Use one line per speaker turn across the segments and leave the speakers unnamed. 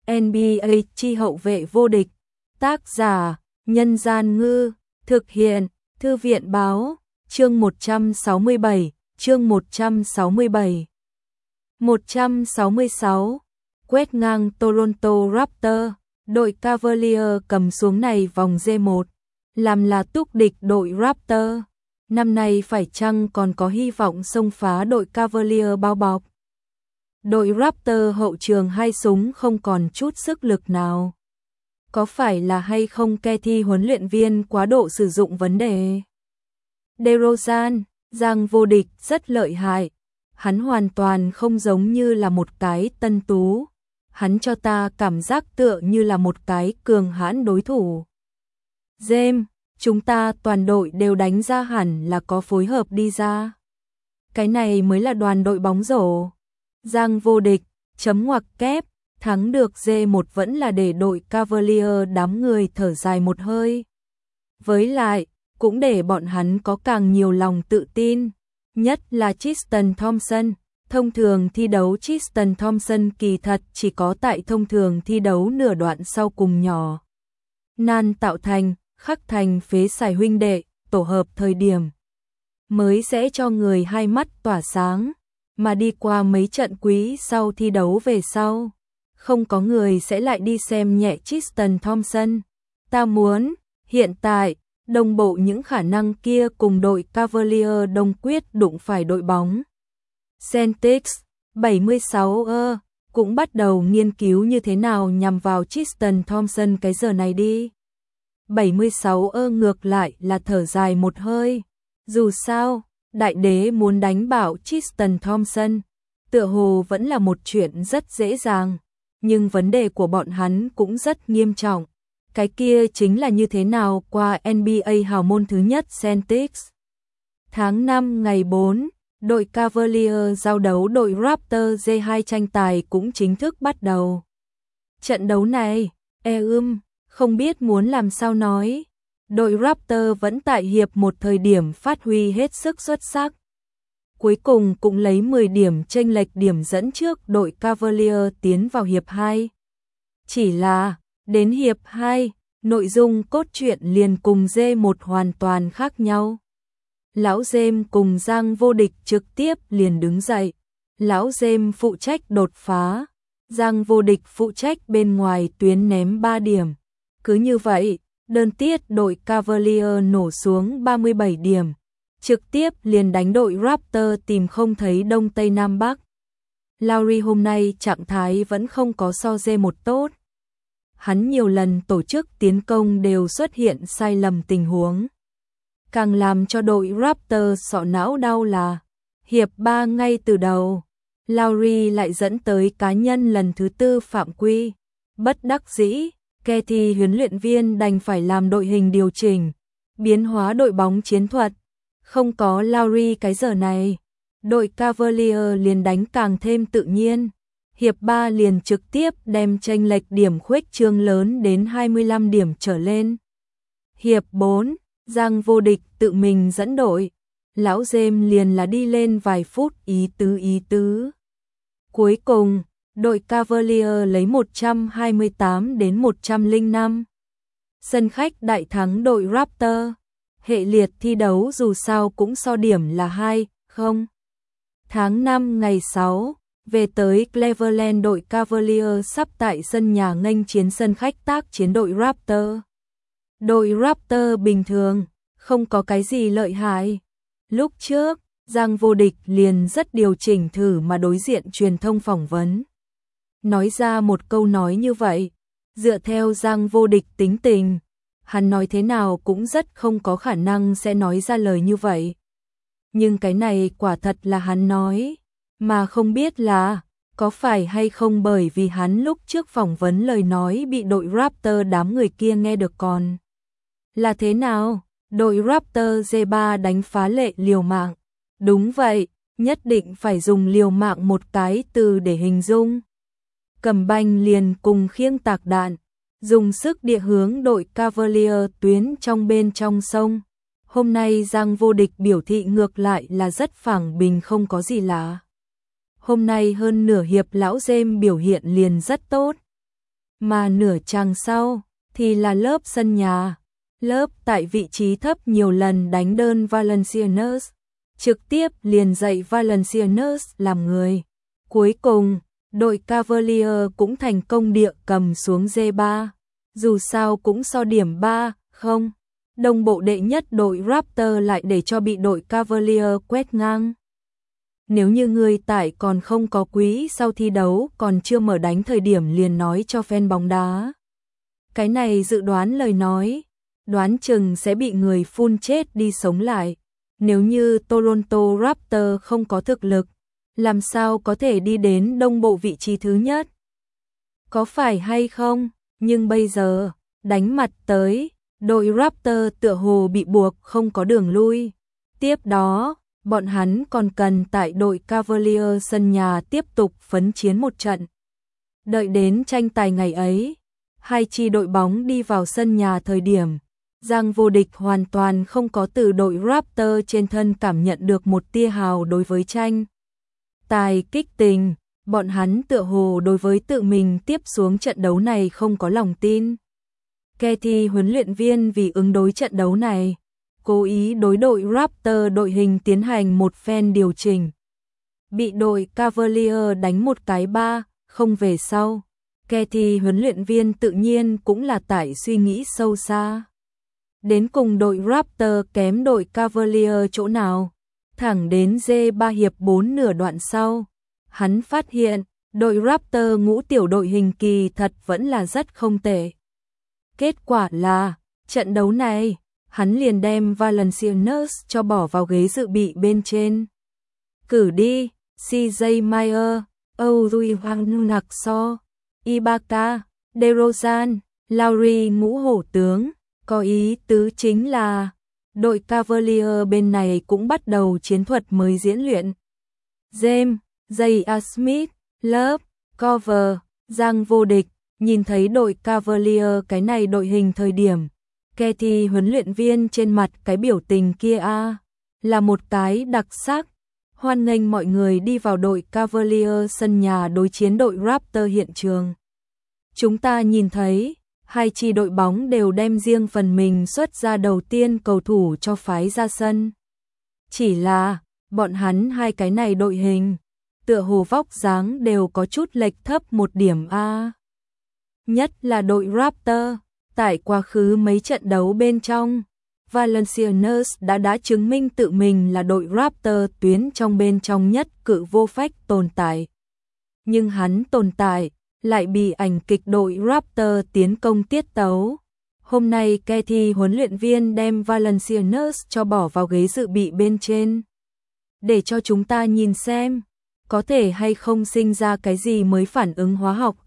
NBA chi hậu vệ vô địch. Tác giả: Nhân Gian Ngư. Thực hiện: Thư viện Báo. Chương 167. Chương 167. 166. Quét ngang Toronto Raptors. Đội Cavaliers cầm xuống này vòng G1, làm là túc địch đội Raptors. Năm nay phải chăng còn có hy vọng xông phá đội Cavaliers bao bọc? Đội Raptors hậu trường hai súng không còn chút sức lực nào. Có phải là hay không Cathy huấn luyện viên quá độ sử dụng vấn đề? DeRozan, Giang vô địch rất lợi hại. Hắn hoàn toàn không giống như là một cái tân tú. Hắn cho ta cảm giác tựa như là một cái cường hãn đối thủ. James, chúng ta toàn đội đều đánh ra hẳn là có phối hợp đi ra. Cái này mới là đoàn đội bóng rổ. Giang vô địch, chấm ngoặc kép, thắng được G1 vẫn là để đội Cavaliers đám người thở dài một hơi. Với lại, cũng để bọn hắn có càng nhiều lòng tự tin, nhất là Tristan Thompson. Thông thường thi đấu Tristan Thompson kỳ thật chỉ có tại thông thường thi đấu nửa đoạn sau cùng nhỏ nan tạo thành, khắc thành phế xài huynh đệ, tổ hợp thời điểm mới sẽ cho người hai mắt tỏa sáng, mà đi qua mấy trận quý sau thi đấu về sau, không có người sẽ lại đi xem nhẹ Tristan Thompson. Ta muốn, hiện tại, đồng bộ những khả năng kia cùng đội Cavaliers đông quyết đụng phải đội bóng Celtics 76 cũng bắt đầu nghiên cứu như thế nào nhằm vào Tristan Thompson cái giờ này đi. 76 ngược lại là thở dài một hơi. Dù sao, đại đế muốn đánh bạo Tristan Thompson, tựa hồ vẫn là một chuyện rất dễ dàng, nhưng vấn đề của bọn hắn cũng rất nghiêm trọng. Cái kia chính là như thế nào qua NBA hào môn thứ nhất Celtics. Tháng 5 ngày 4, đội Cavaliers giao đấu đội Raptors G2 tranh tài cũng chính thức bắt đầu. Trận đấu này, không biết muốn làm sao nói. Đội Raptors vẫn tại hiệp một thời điểm phát huy hết sức xuất sắc. Cuối cùng cũng lấy 10 điểm chênh lệch điểm dẫn trước đội Cavaliers tiến vào hiệp 2. Chỉ là, đến hiệp 2, nội dung cốt truyện liền cùng G1 hoàn toàn khác nhau. Lão James cùng Giang vô địch trực tiếp liền đứng dậy. Lão James phụ trách đột phá, Giang vô địch phụ trách bên ngoài tuyến ném 3 điểm. Cứ như vậy, đơn tiết đội Cavaliers nổ xuống 37 điểm, trực tiếp liền đánh đội Raptors tìm không thấy Đông Tây Nam Bắc. Lowry hôm nay trạng thái vẫn không có so G1 tốt. Hắn nhiều lần tổ chức tiến công đều xuất hiện sai lầm tình huống. Càng làm cho đội Raptors sọ não đau là hiệp 3 ngay từ đầu, Lowry lại dẫn tới cá nhân lần thứ 4 phạm quy. Bất đắc dĩ, Cathy huấn luyện viên đành phải làm đội hình điều chỉnh, biến hóa đội bóng chiến thuật. Không có Lowry cái giờ này, đội Cavaliers liền đánh càng thêm tự nhiên. Hiệp 3 liền trực tiếp đem chênh lệch điểm khuếch trương lớn đến 25 điểm trở lên. Hiệp 4, Giang vô địch tự mình dẫn đội, lão James liền là đi lên vài phút ý tứ. Cuối cùng, đội Cavaliers lấy 128-105. Sân khách đại thắng đội Raptors. Hệ liệt thi đấu dù sao cũng so điểm là 2-0. Tháng 5 ngày 6, về tới Cleveland đội Cavaliers sắp tại sân nhà nghênh chiến sân khách tác chiến đội Raptors. Đội Raptors bình thường, không có cái gì lợi hại. Lúc trước, Giang vô địch liền rất điều chỉnh thử mà đối diện truyền thông phỏng vấn. Nói ra một câu nói như vậy, dựa theo Giang vô địch tính tình, hắn nói thế nào cũng rất không có khả năng sẽ nói ra lời như vậy. Nhưng cái này quả thật là hắn nói, mà không biết là có phải hay không bởi vì hắn lúc trước phỏng vấn lời nói bị đội Raptors đám người kia nghe được còn. Là thế nào? Đội Raptors G3 đánh phá lệ liều mạng. Đúng vậy, nhất định phải dùng liều mạng một cái từ để hình dung. Cầm banh liền cùng khiêng tạc đạn, dùng sức địa hướng đội Cavaliers tuyến trong bên trong sông. Hôm nay Giang vô địch biểu thị ngược lại là rất phẳng bình không có gì lạ. Hôm nay hơn nửa hiệp lão James biểu hiện liền rất tốt. mà nửa chặng sau thì là lớp sân nhà. Lớp tại vị trí thấp nhiều lần đánh đơn Valenciennes, trực tiếp liền dạy Valenciennes làm người. Cuối cùng, đội Cavalier cũng thành công địa cầm xuống G3, dù sao cũng so điểm 3-0. Đồng bộ đệ nhất đội Raptor lại để cho bị đội Cavalier quét ngang. Nếu như người tải còn không có quý sau thi đấu còn chưa mở đánh thời điểm liền nói cho fan bóng đá. Cái này dự đoán lời nói, đoán chừng sẽ bị người phun chết đi sống lại. Nếu như Toronto Raptor không có thực lực, làm sao có thể đi đến đông bộ vị trí thứ nhất? Có phải hay không? Nhưng bây giờ, đánh mặt tới, đội Raptor tựa hồ bị buộc không có đường lui. Tiếp đó, bọn hắn còn cần tại đội Cavalier sân nhà tiếp tục phấn chiến một trận. Đợi đến tranh tài ngày ấy, hai chi đội bóng đi vào sân nhà thời điểm, Giang Vô Địch hoàn toàn không có từ đội Raptor trên thân cảm nhận được một tia hào đối với tranh tài kích tình, bọn hắn tựa hồ đối với tự mình tiếp xuống trận đấu này không có lòng tin. Katie huấn luyện viên vì ứng đối trận đấu này, cố ý đối đội Raptor đội hình tiến hành một phen điều chỉnh. Bị đội Cavalier đánh một cái 3-0 về sau, Katie huấn luyện viên tự nhiên cũng là tại suy nghĩ sâu xa. Đến cùng đội Raptor kém đội Cavalier chỗ nào? Thẳng đến G3 hiệp 4 nửa đoạn sau, hắn phát hiện đội Raptor ngũ tiểu đội hình kỳ thật vẫn là rất không tệ. Kết quả là, trận đấu này, hắn liền đem Valenciennes cho bỏ vào ghế dự bị bên trên. Cử đi, CJ Meyer, Audrey Hoàng Nặc So, Ibaka, DeRozan, Lowry ngũ hổ tướng, có ý tứ chính là đội Cavalier bên này cũng bắt đầu chiến thuật mới diễn luyện. James, J.A. Smith, Love, Cover, Giang Vô Địch, nhìn thấy đội Cavalier cái này đội hình thời điểm, Katie huấn luyện viên trên mặt cái biểu tình kia là một cái đặc sắc. Hoan nghênh mọi người đi vào đội Cavalier sân nhà đối chiến đội Raptor hiện trường. Chúng ta nhìn thấy, hai chi đội bóng đều đem riêng phần mình xuất ra đầu tiên cầu thủ cho phái ra sân. Chỉ là, bọn hắn hai cái này đội hình, tựa hồ vóc dáng đều có chút lệch thấp một điểm a. Nhất là đội Raptor, tại quá khứ mấy trận đấu bên trong, Valenciennes đã chứng minh tự mình là đội Raptor tuyến trong bên trong nhất cự vô phách tồn tại. Nhưng hắn tồn tại, lại bị ảnh kịch đội Raptor tiến công tiết tấu. Hôm nay Katie huấn luyện viên đem Valenciennes cho bỏ vào ghế dự bị bên trên. Để cho chúng ta nhìn xem, có thể hay không sinh ra cái gì mới phản ứng hóa học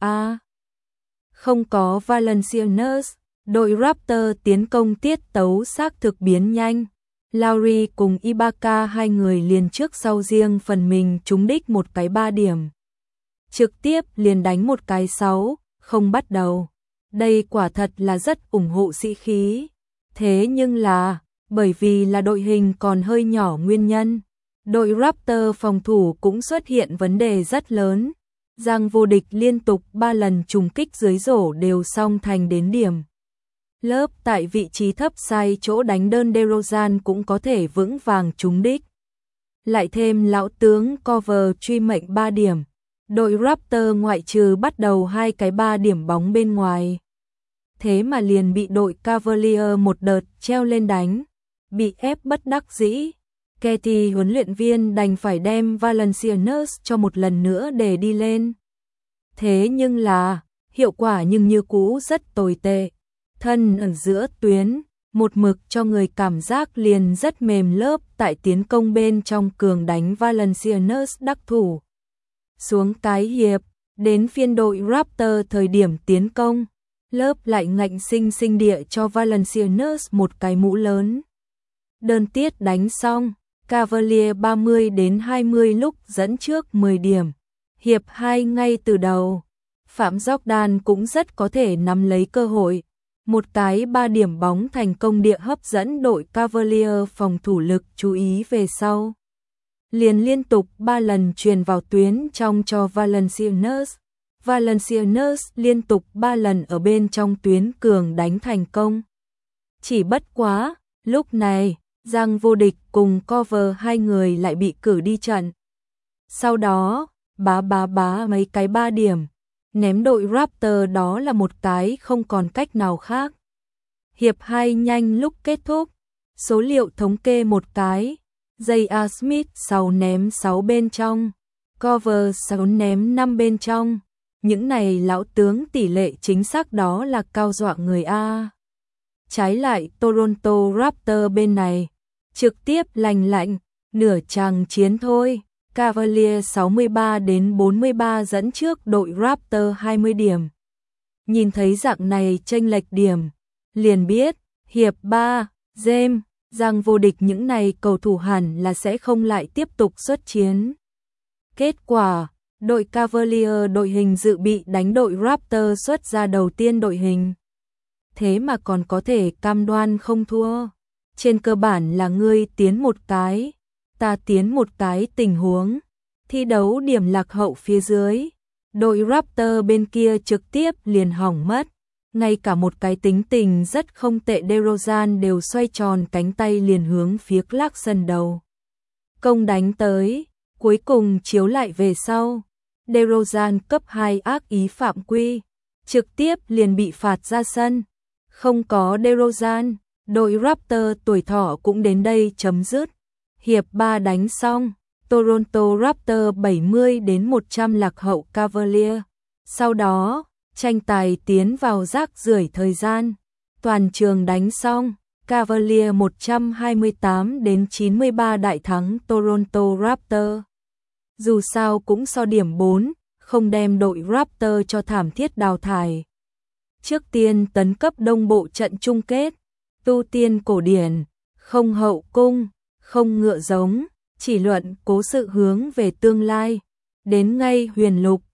Không có Valenciennes, đội Raptor tiến công tiết tấu xác thực biến nhanh. Lowry cùng Ibaka hai người liền trước sau riêng phần mình trúng đích một cái 3 điểm. Trực tiếp liền đánh một cái 6, không bắt đầu. Đây quả thật là rất ủng hộ sĩ khí. Thế nhưng là, bởi vì là đội hình còn hơi nhỏ nguyên nhân, đội Raptor phòng thủ cũng xuất hiện vấn đề rất lớn. Giang Vô Địch liên tục 3 lần trùng kích dưới rổ đều song thành đến điểm. Lớp tại vị trí thấp sai chỗ đánh đơn DeRozan cũng có thể vững vàng trúng đích. Lại thêm lão tướng Cover truy mệnh 3 điểm. Đội Raptor ngoại trừ bắt đầu hai cái 3 điểm bóng bên ngoài. Thế mà liền bị đội Cavalier một đợt treo lên đánh. Bị ép bất đắc dĩ. Katie huấn luyện viên đành phải đem Valenciennes cho một lần nữa để đi lên. Thế nhưng là, hiệu quả nhưng như cũ rất tồi tệ. Thân ở giữa tuyến, một mực cho người cảm giác liền rất mềm lớp tại tiến công bên trong cường đánh Valenciennes đắc thủ. Xuống cái hiệp, đến phiên đội Raptor thời điểm tiến công, lớp lại ngạnh sinh địa cho Valenciennes một cái mũ lớn. Đơn tiết đánh xong, Cavalier 30-20 lúc dẫn trước 10 điểm. Hiệp 2 ngay từ đầu, Phạm Jordan cũng rất có thể nắm lấy cơ hội. Một cái 3 điểm bóng thành công địa hấp dẫn đội Cavalier phòng thủ lực chú ý về sau. Liên tục 3 lần truyền vào tuyến trong cho Valenciennes. Valenciennes liên tục 3 lần ở bên trong tuyến cường đánh thành công. Chỉ bất quá, lúc này, Giang Vô Địch cùng cover hai người lại bị cử đi trận. Sau đó, bá mấy cái 3 điểm, ném đội Raptor đó là một cái không còn cách nào khác. Hiệp 2 nhanh lúc kết thúc, số liệu thống kê một cái, J.A. Smith 6 ném 6 bên trong, cover 6 ném 5 bên trong. Những này lão tướng tỷ lệ chính xác đó là cao dọa người A. Trái lại Toronto Raptor bên này, trực tiếp lành lạnh, nửa chàng chiến thôi. Cavaliers 63-43 dẫn trước đội Raptor 20 điểm. Nhìn thấy dạng này chênh lệch điểm, liền biết, hiệp 3, James, Giang Vô Địch những này cầu thủ hẳn là sẽ không lại tiếp tục xuất chiến. Kết quả, đội Cavaliers đội hình dự bị đánh đội Raptor xuất ra đầu tiên đội hình. Thế mà còn có thể cam đoan không thua. Trên cơ bản là ngươi tiến một cái, ta tiến một cái tình huống. Thi đấu điểm lạc hậu phía dưới. Đội Raptor bên kia trực tiếp liền hỏng mất. Ngay cả một cái tính tình rất không tệ DeRozan đều xoay tròn cánh tay liền hướng phía Clarkson đầu. Công đánh tới, cuối cùng chiếu lại về sau. DeRozan cấp 2 ác ý phạm quy, trực tiếp liền bị phạt ra sân. Không có DeRozan, đội Raptor tuổi thọ cũng đến đây chấm dứt. Hiệp 3 đánh xong, Toronto Raptor 70-100 lạc hậu Cavaliers. Sau đó, tranh tài tiến vào rác rưởi thời gian. Toàn trường đánh xong, Cavaliers 128-93 đại thắng Toronto Raptor. Dù sao cũng so điểm 4, không đem đội Raptor cho thảm thiết đào thải. Trước tiên tấn cấp đông bộ trận chung kết, tu tiên cổ điển, không hậu cung, không ngựa giống, chỉ luận cố sự hướng về tương lai. Đến ngay huyền lục,